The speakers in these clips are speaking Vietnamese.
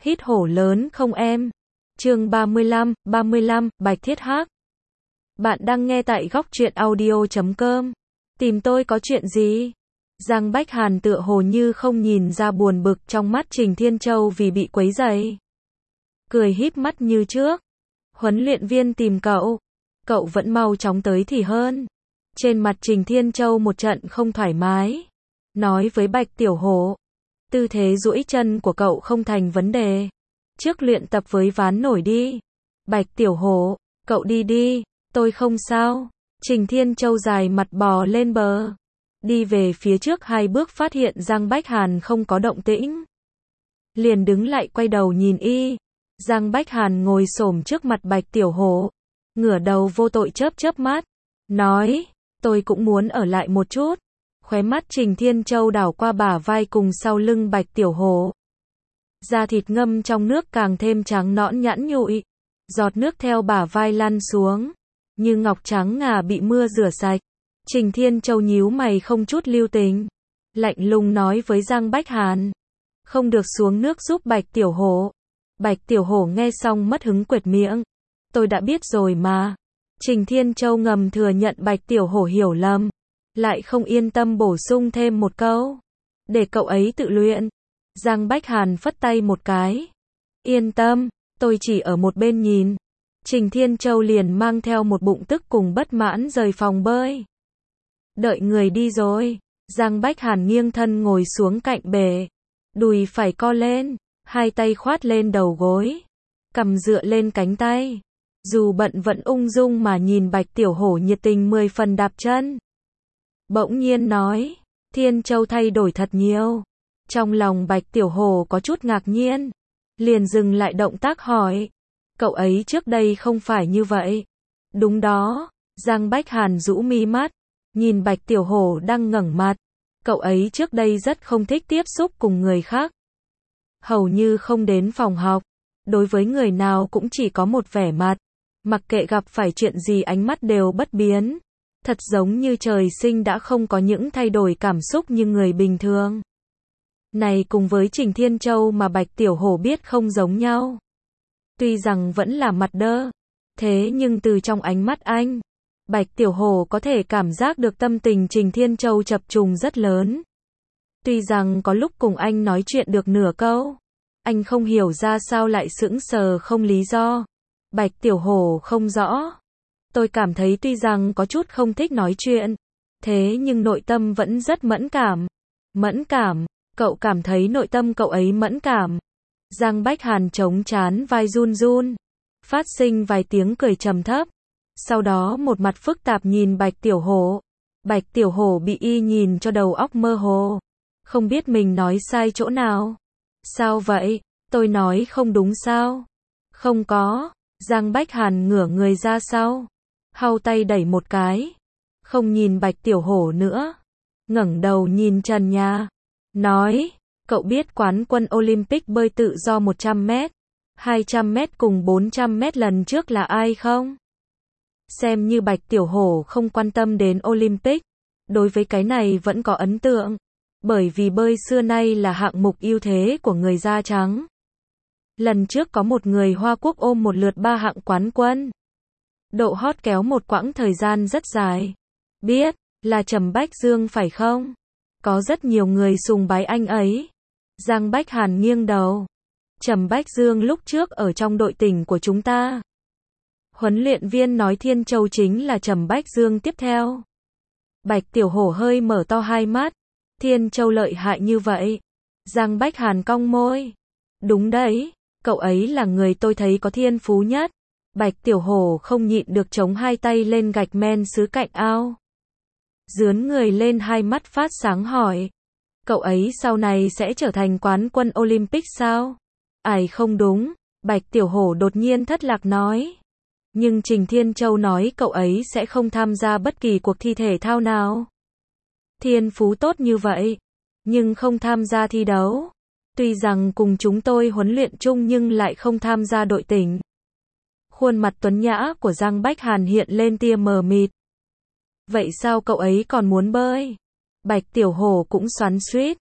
Hít hổ lớn không em? Chương 35, Bạch Thiết Hắc. Bạn đang nghe tại góc truyện audio.com. Tìm tôi có chuyện gì? Giang Bách Hàn tựa hồ như không nhìn ra buồn bực trong mắt Trình Thiên Châu vì bị quấy rầy. Cười híp mắt như trước. Huấn luyện viên tìm cậu. Cậu vẫn mau chóng tới thì hơn. Trên mặt Trình Thiên Châu một trận không thoải mái. Nói với Bạch Tiểu Hổ. Tư thế duỗi chân của cậu không thành vấn đề. Trước luyện tập với ván nổi đi. Bạch Tiểu Hổ, cậu đi đi, tôi không sao. Trình Thiên Châu dài mặt bò lên bờ. Đi về phía trước 2 bước phát hiện Giang Bách Hàn không có động tĩnh. Liền đứng lại quay đầu nhìn y. Giang Bách Hàn ngồi xổm trước mặt Bạch Tiểu Hổ. Ngửa đầu vô tội chớp chớp mắt. Nói, tôi cũng muốn ở lại một chút. Khóe mắt Trình Thiên Châu đảo qua bả vai cùng sau lưng Bạch Tiểu Hổ. Da thịt ngâm trong nước càng thêm trắng nõn nhẵn nhụi. Giọt nước theo bả vai lăn xuống. Như ngọc trắng ngà bị mưa rửa sạch. Trình Thiên Châu nhíu mày không chút lưu tình. Lạnh lùng nói với Giang Bách Hàn. Không được xuống nước giúp Bạch Tiểu Hổ. Bạch Tiểu Hổ nghe xong mất hứng quệt miệng. Tôi đã biết rồi mà. Trình Thiên Châu ngầm thừa nhận Bạch Tiểu Hổ hiểu lầm. Lại không yên tâm bổ sung thêm một câu. Để cậu ấy tự luyện. Giang Bách Hàn phất tay một cái. Yên tâm, tôi chỉ ở một bên nhìn. Trình Thiên Châu liền mang theo một bụng tức cùng bất mãn rời phòng bơi. Đợi người đi rồi. Giang Bách Hàn nghiêng thân ngồi xuống cạnh bể. Đùi phải co lên. 2 tay khoát lên đầu gối. Cằm dựa lên cánh tay. Dù bận vẫn ung dung mà nhìn Bạch Tiểu Hổ nhiệt tình 10 phần đạp chân. Bỗng nhiên nói. Thiên Châu thay đổi thật nhiều. Trong lòng Bạch Tiểu Hổ có chút ngạc nhiên. Liền dừng lại động tác hỏi. Cậu ấy trước đây không phải như vậy. Đúng đó. Giang Bách Hàn rũ mi mắt. Nhìn Bạch Tiểu Hổ đang ngẩng mặt. Cậu ấy trước đây rất không thích tiếp xúc cùng người khác. Hầu như không đến phòng học. Đối với người nào cũng chỉ có một vẻ mặt. Mặc kệ gặp phải chuyện gì ánh mắt đều bất biến. Thật giống như trời sinh đã không có những thay đổi cảm xúc như người bình thường. Này cùng với Trình Thiên Châu mà Bạch Tiểu Hổ biết không giống nhau. Tuy rằng vẫn là mặt đơ. Thế nhưng từ trong ánh mắt anh. Bạch Tiểu Hổ có thể cảm giác được tâm tình Trình Thiên Châu chập trùng rất lớn. Tuy rằng có lúc cùng anh nói chuyện được nửa câu. Anh không hiểu ra sao lại sững sờ không lý do. Bạch Tiểu Hổ không rõ. Tôi cảm thấy tuy rằng có chút không thích nói chuyện. Thế nhưng nội tâm vẫn rất mẫn cảm. Mẫn cảm. Cậu cảm thấy nội tâm cậu ấy mẫn cảm. Giang Bách Hàn chống trán vai run run. Phát sinh vài tiếng cười trầm thấp. Sau đó một mặt phức tạp nhìn Bạch Tiểu Hổ. Bạch Tiểu Hổ bị y nhìn cho đầu óc mơ hồ. Không biết mình nói sai chỗ nào. Sao vậy? Tôi nói không đúng sao? Không có. Giang Bách Hàn ngửa người ra sau. Hau tay đẩy một cái. Không nhìn Bạch Tiểu Hổ nữa. Ngẩng đầu nhìn trần nhà. Nói, cậu biết quán quân Olympic bơi tự do 100 mét, 200 mét cùng 400 mét lần trước là ai không? Xem như Bạch Tiểu Hổ không quan tâm đến Olympic. Đối với cái này vẫn có ấn tượng. Bởi vì bơi xưa nay là hạng mục ưu thế của người da trắng. Lần trước có một người Hoa Quốc ôm một lượt 3 hạng quán quân. Độ hot kéo một quãng thời gian rất dài. Biết, là Trầm Bách Dương phải không? Có rất nhiều người sùng bái anh ấy. Giang Bách Hàn nghiêng đầu. Trầm Bách Dương lúc trước ở trong đội tuyển của chúng ta. Huấn luyện viên nói Thiên Châu chính là Trầm Bách Dương tiếp theo. Bạch Tiểu Hổ hơi mở to 2 mắt. Thiên Châu lợi hại như vậy. Giang Bách Hàn cong môi. Đúng đấy, cậu ấy là người tôi thấy có thiên phú nhất. Bạch Tiểu Hổ không nhịn được chống 2 tay lên gạch men sứ cạnh ao. Dướn người lên 2 mắt phát sáng hỏi. Cậu ấy sau này sẽ trở thành quán quân Olympic sao? Ải không đúng. Bạch Tiểu Hổ đột nhiên thất lạc nói. Nhưng Trình Thiên Châu nói cậu ấy sẽ không tham gia bất kỳ cuộc thi thể thao nào. Thiên phú tốt như vậy. Nhưng không tham gia thi đấu. Tuy rằng cùng chúng tôi huấn luyện chung nhưng lại không tham gia đội tuyển. Khuôn mặt tuấn nhã của Giang Bách Hàn hiện lên tia mờ mịt. Vậy sao cậu ấy còn muốn bơi? Bạch Tiểu Hổ cũng xoắn xuýt.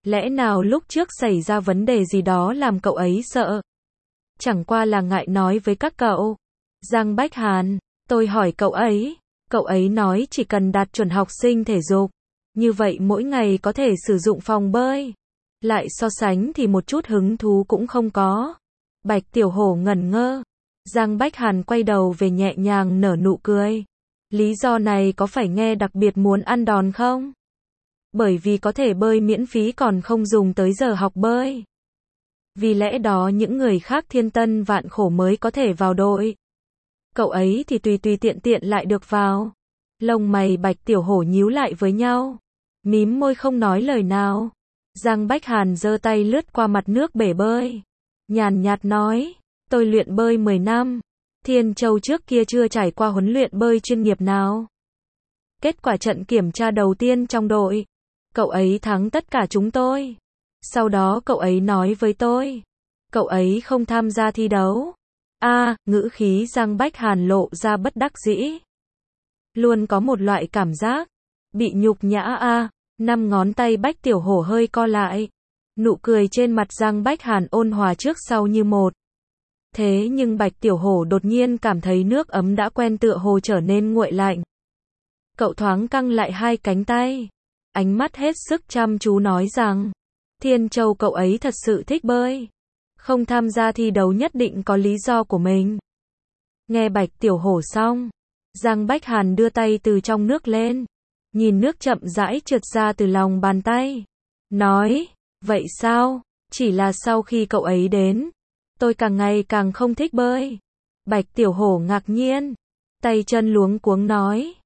Lẽ nào lúc trước xảy ra vấn đề gì đó làm cậu ấy sợ? Chẳng qua là ngại nói với các cậu. Giang Bách Hàn, tôi hỏi cậu ấy nói chỉ cần đạt chuẩn học sinh thể dục. Như vậy mỗi ngày có thể sử dụng phòng bơi. Lại so sánh thì một chút hứng thú cũng không có. Bạch Tiểu Hổ ngẩn ngơ. Giang Bách Hàn quay đầu về nhẹ nhàng nở nụ cười. Lý do này có phải nghe đặc biệt muốn ăn đòn không? Bởi vì có thể bơi miễn phí còn không dùng tới giờ học bơi. Vì lẽ đó những người khác thiên tân vạn khổ mới có thể vào đội. Cậu ấy thì tùy tùy tiện tiện lại được vào. Lông mày Bạch Tiểu Hổ nhíu lại với nhau. Mím môi không nói lời nào. Giang Bách Hàn giơ tay lướt qua mặt nước bể bơi. Nhàn nhạt nói, tôi luyện bơi 10 năm. Thiên Châu trước kia chưa trải qua huấn luyện bơi chuyên nghiệp nào. Kết quả trận kiểm tra đầu tiên trong đội, cậu ấy thắng tất cả chúng tôi. Sau đó cậu ấy nói với tôi, cậu ấy không tham gia thi đấu. Ngữ khí Giang Bách Hàn lộ ra bất đắc dĩ. Luôn có một loại cảm giác bị nhục nhã. Năm ngón tay Bách Tiểu Hổ hơi co lại. Nụ cười trên mặt Giang Bách Hàn ôn hòa trước sau như một. Thế nhưng Bạch Tiểu Hổ đột nhiên cảm thấy nước ấm đã quen tựa hồ trở nên nguội lạnh. Cậu thoáng căng lại hai cánh tay. Ánh mắt hết sức chăm chú nói rằng, Thiên Châu cậu ấy thật sự thích bơi. Không tham gia thi đấu nhất định có lý do của mình. Nghe Bạch Tiểu Hổ xong, Giang Bách Hàn đưa tay từ trong nước lên. Nhìn nước chậm rãi trượt ra từ lòng bàn tay. Nói, vậy sao? Chỉ là sau khi cậu ấy đến, tôi càng ngày càng không thích bơi. Bạch Tiểu Hổ ngạc nhiên. Tay chân luống cuống nói.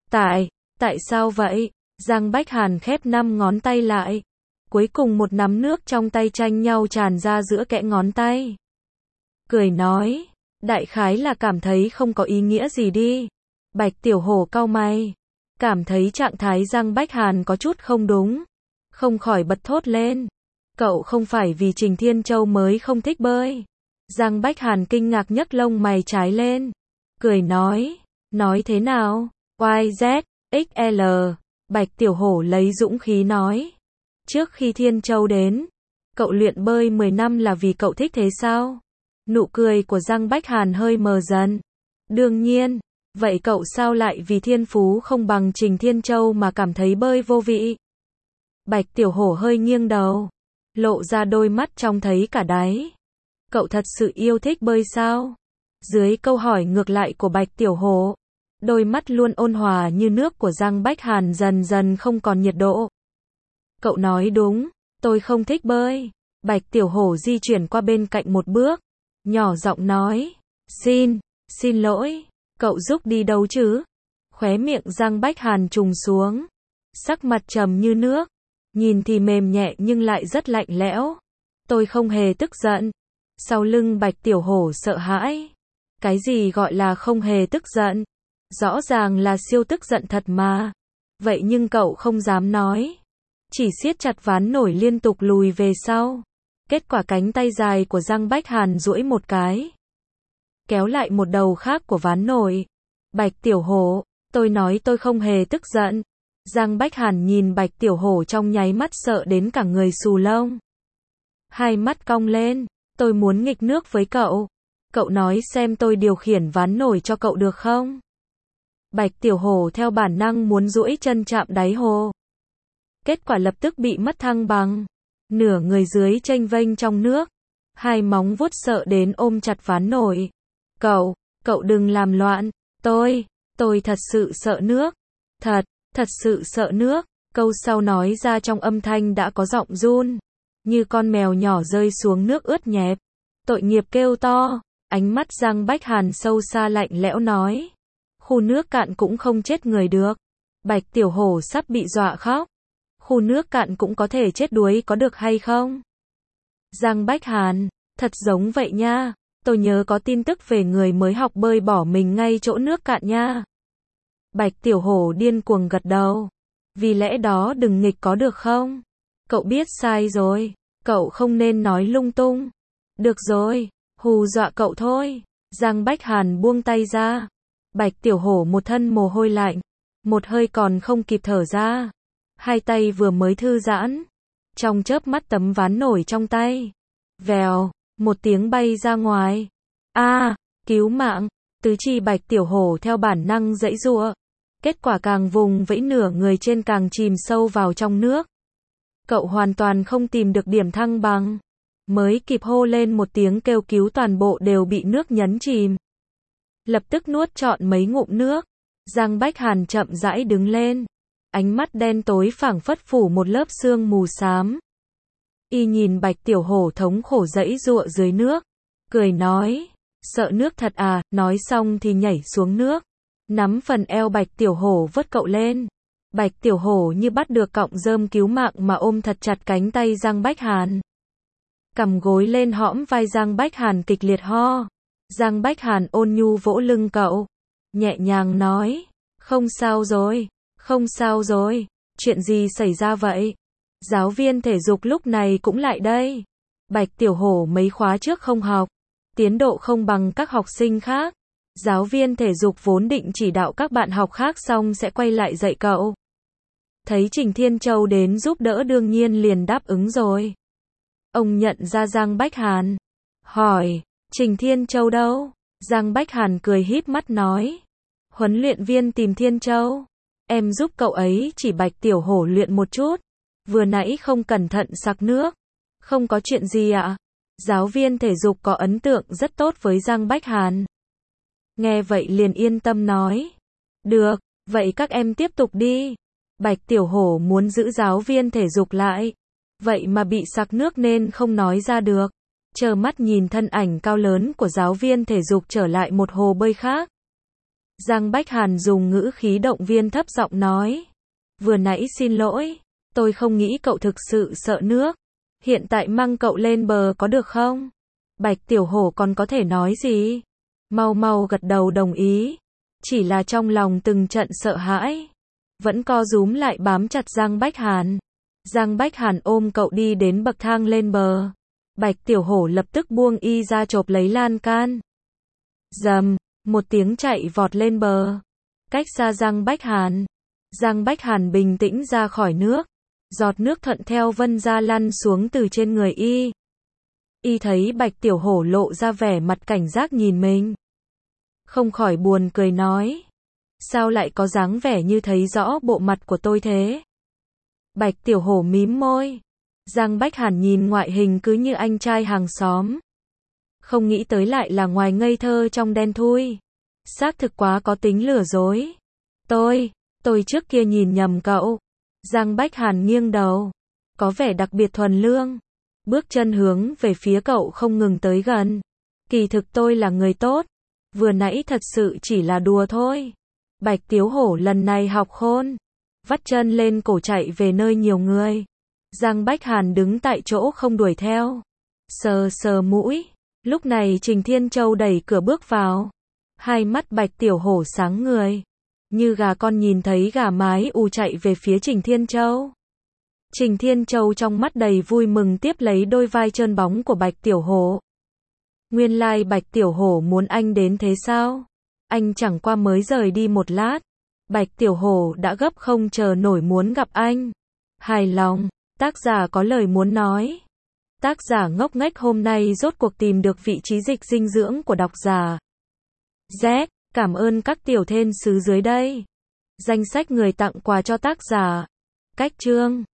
Tại sao vậy? Giang Bách Hàn khép 5 ngón tay lại. Cuối cùng một nắm nước trong tay tranh nhau tràn ra giữa kẽ ngón tay. Cười nói, đại khái là cảm thấy không có ý nghĩa gì đi. Bạch Tiểu Hổ cau mày. Cảm thấy trạng thái Giang Bách Hàn có chút không đúng. Không khỏi bật thốt lên. Cậu không phải vì Trình Thiên Châu mới không thích bơi. Giang Bách Hàn kinh ngạc nhấc lông mày trái lên. Cười nói thế nào? YZ, XL. Bạch Tiểu Hổ lấy dũng khí nói. Trước khi Thiên Châu đến, cậu luyện bơi 10 năm là vì cậu thích thế sao? Nụ cười của Giang Bách Hàn hơi mờ dần. Đương nhiên, vậy cậu sao lại vì thiên phú không bằng Trình Thiên Châu mà cảm thấy bơi vô vị? Bạch Tiểu Hổ hơi nghiêng đầu, lộ ra đôi mắt trông thấy cả đáy. Cậu thật sự yêu thích bơi sao? Dưới câu hỏi ngược lại của Bạch Tiểu Hổ, đôi mắt luôn ôn hòa như nước của Giang Bách Hàn dần dần không còn nhiệt độ. Cậu nói đúng, tôi không thích bơi. Bạch Tiểu Hổ di chuyển qua bên cạnh một bước, nhỏ giọng nói, xin lỗi, cậu giúp đi đâu chứ? Khóe miệng Giang Bách Hàn trùng xuống, sắc mặt trầm như nước, nhìn thì mềm nhẹ nhưng lại rất lạnh lẽo. Tôi không hề tức giận. Sau lưng Bạch Tiểu Hổ sợ hãi. Cái gì gọi là không hề tức giận? Rõ ràng là siêu tức giận thật mà. Vậy nhưng cậu không dám nói. Chỉ siết chặt ván nổi liên tục lùi về sau. Kết quả cánh tay dài của Giang Bách Hàn duỗi một cái, kéo lại một đầu khác của ván nổi. Bạch Tiểu Hổ, tôi nói tôi không hề tức giận. Giang Bách Hàn nhìn Bạch Tiểu Hổ trong nháy mắt sợ đến cả người xù lông. Hai mắt cong lên, tôi muốn nghịch nước với cậu. Cậu nói xem tôi điều khiển ván nổi cho cậu được không? Bạch Tiểu Hổ theo bản năng muốn duỗi chân chạm đáy hồ. Kết quả lập tức bị mất thăng bằng. Nửa người dưới chênh vênh trong nước. Hai móng vuốt sợ đến ôm chặt ván nổi. Cậu đừng làm loạn. Tôi thật sự sợ nước. Thật sự sợ nước. Câu sau nói ra trong âm thanh đã có giọng run. Như con mèo nhỏ rơi xuống nước ướt nhẹp. Tội nghiệp kêu to. Ánh mắt Giang Bách Hàn sâu xa lạnh lẽo nói. Khu nước cạn cũng không chết người được. Bạch Tiểu Hổ sắp bị dọa khóc. Khu nước cạn cũng có thể chết đuối có được hay không? Giang Bách Hàn, thật giống vậy nha. Tôi nhớ có tin tức về người mới học bơi bỏ mình ngay chỗ nước cạn nha. Bạch Tiểu Hổ điên cuồng gật đầu. Vì lẽ đó đừng nghịch có được không? Cậu biết sai rồi. Cậu không nên nói lung tung. Được rồi, hù dọa cậu thôi. Giang Bách Hàn buông tay ra. Bạch Tiểu Hổ một thân mồ hôi lạnh. Một hơi còn không kịp thở ra. Hai tay vừa mới thư giãn. Trong chớp mắt tấm ván nổi trong tay. Vèo, một tiếng bay ra ngoài. A, cứu mạng. Tứ chi Bạch Tiểu Hổ theo bản năng giãy giụa. Kết quả càng vùng vẫy nửa người trên càng chìm sâu vào trong nước. Cậu hoàn toàn không tìm được điểm thăng bằng. Mới kịp hô lên một tiếng kêu cứu toàn bộ đều bị nước nhấn chìm. Lập tức nuốt trọn mấy ngụm nước. Giang Bách Hàn chậm rãi đứng lên. Ánh mắt đen tối phảng phất phủ một lớp sương mù xám. Y nhìn Bạch Tiểu Hổ thống khổ giãy giụa dưới nước. Cười nói, sợ nước thật à, nói xong thì nhảy xuống nước. Nắm phần eo Bạch Tiểu Hổ vớt cậu lên. Bạch Tiểu Hổ như bắt được cọng rơm cứu mạng mà ôm thật chặt cánh tay Giang Bách Hàn. Cầm gối lên hõm vai Giang Bách Hàn kịch liệt ho. Giang Bách Hàn ôn nhu vỗ lưng cậu. Nhẹ nhàng nói, không sao rồi, không sao rồi, chuyện gì xảy ra vậy? Giáo viên thể dục lúc này cũng lại đây. Bạch Tiểu Hổ mấy khóa trước không học, tiến độ không bằng các học sinh khác. Giáo viên thể dục vốn định chỉ đạo các bạn học khác xong sẽ quay lại dạy cậu. Thấy Trình Thiên Châu đến giúp đỡ đương nhiên liền đáp ứng rồi. Ông nhận ra Giang Bách Hàn. Hỏi, Trình Thiên Châu đâu? Giang Bách Hàn cười híp mắt nói. Huấn luyện viên tìm Thiên Châu. Em giúp cậu ấy chỉ Bạch Tiểu Hổ luyện một chút. Vừa nãy không cẩn thận sặc nước. Không có chuyện gì ạ. Giáo viên thể dục có ấn tượng rất tốt với Giang Bách Hàn. Nghe vậy liền yên tâm nói. Được, vậy các em tiếp tục đi. Bạch Tiểu Hổ muốn giữ giáo viên thể dục lại. Vậy mà bị sặc nước nên không nói ra được. Trơ mắt nhìn thân ảnh cao lớn của giáo viên thể dục trở lại một hồ bơi khác. Giang Bách Hàn dùng ngữ khí động viên thấp giọng nói. Vừa nãy xin lỗi, tôi không nghĩ cậu thực sự sợ nước. Hiện tại mang cậu lên bờ có được không? Bạch Tiểu Hổ còn có thể nói gì? Mau mau gật đầu đồng ý. Chỉ là trong lòng từng trận sợ hãi. Vẫn co rúm lại bám chặt Giang Bách Hàn. Giang Bách Hàn ôm cậu đi đến bậc thang lên bờ. Bạch Tiểu Hổ lập tức buông y ra chộp lấy lan can. Rầm, một tiếng chạy vọt lên bờ. Cách xa Giang Bách Hàn. Giang Bách Hàn bình tĩnh ra khỏi nước. Giọt nước thuận theo vân ra lăn xuống từ trên người y. Y thấy Bạch Tiểu Hổ lộ ra vẻ mặt cảnh giác nhìn mình. Không khỏi buồn cười nói. Sao lại có dáng vẻ như thấy rõ bộ mặt của tôi thế? Bạch Tiểu Hổ mím môi. Giang Bách Hàn nhìn ngoại hình cứ như anh trai hàng xóm. Không nghĩ tới lại là ngoài ngây thơ trong đen thui. Xác thực quá có tính lừa dối. Tôi trước kia nhìn nhầm cậu. Giang Bách Hàn nghiêng đầu. Có vẻ đặc biệt thuần lương. Bước chân hướng về phía cậu không ngừng tới gần. Kỳ thực tôi là người tốt. Vừa nãy thật sự chỉ là đùa thôi. Bạch Tiểu Hổ lần này học khôn. Vắt chân lên cổ chạy về nơi nhiều người. Giang Bách Hàn đứng tại chỗ không đuổi theo. Sờ sờ mũi. Lúc này Trình Thiên Châu đẩy cửa bước vào. Hai mắt Bạch Tiểu Hổ sáng người. Như gà con nhìn thấy gà mái chạy về phía Trình Thiên Châu. Trình Thiên Châu trong mắt đầy vui mừng tiếp lấy đôi vai trơn bóng của Bạch Tiểu Hổ. Nguyên lai Bạch Tiểu Hổ muốn anh đến thế sao? Anh chẳng qua mới rời đi một lát. Bạch Tiểu Hổ đã gấp không chờ nổi muốn gặp anh. Hài lòng, tác giả có lời muốn nói. Tác giả ngốc nghếch hôm nay rốt cuộc tìm được vị trí dịch dinh dưỡng của độc giả. Z, cảm ơn các tiểu thiên sứ dưới đây. Danh sách người tặng quà cho tác giả. Cách chương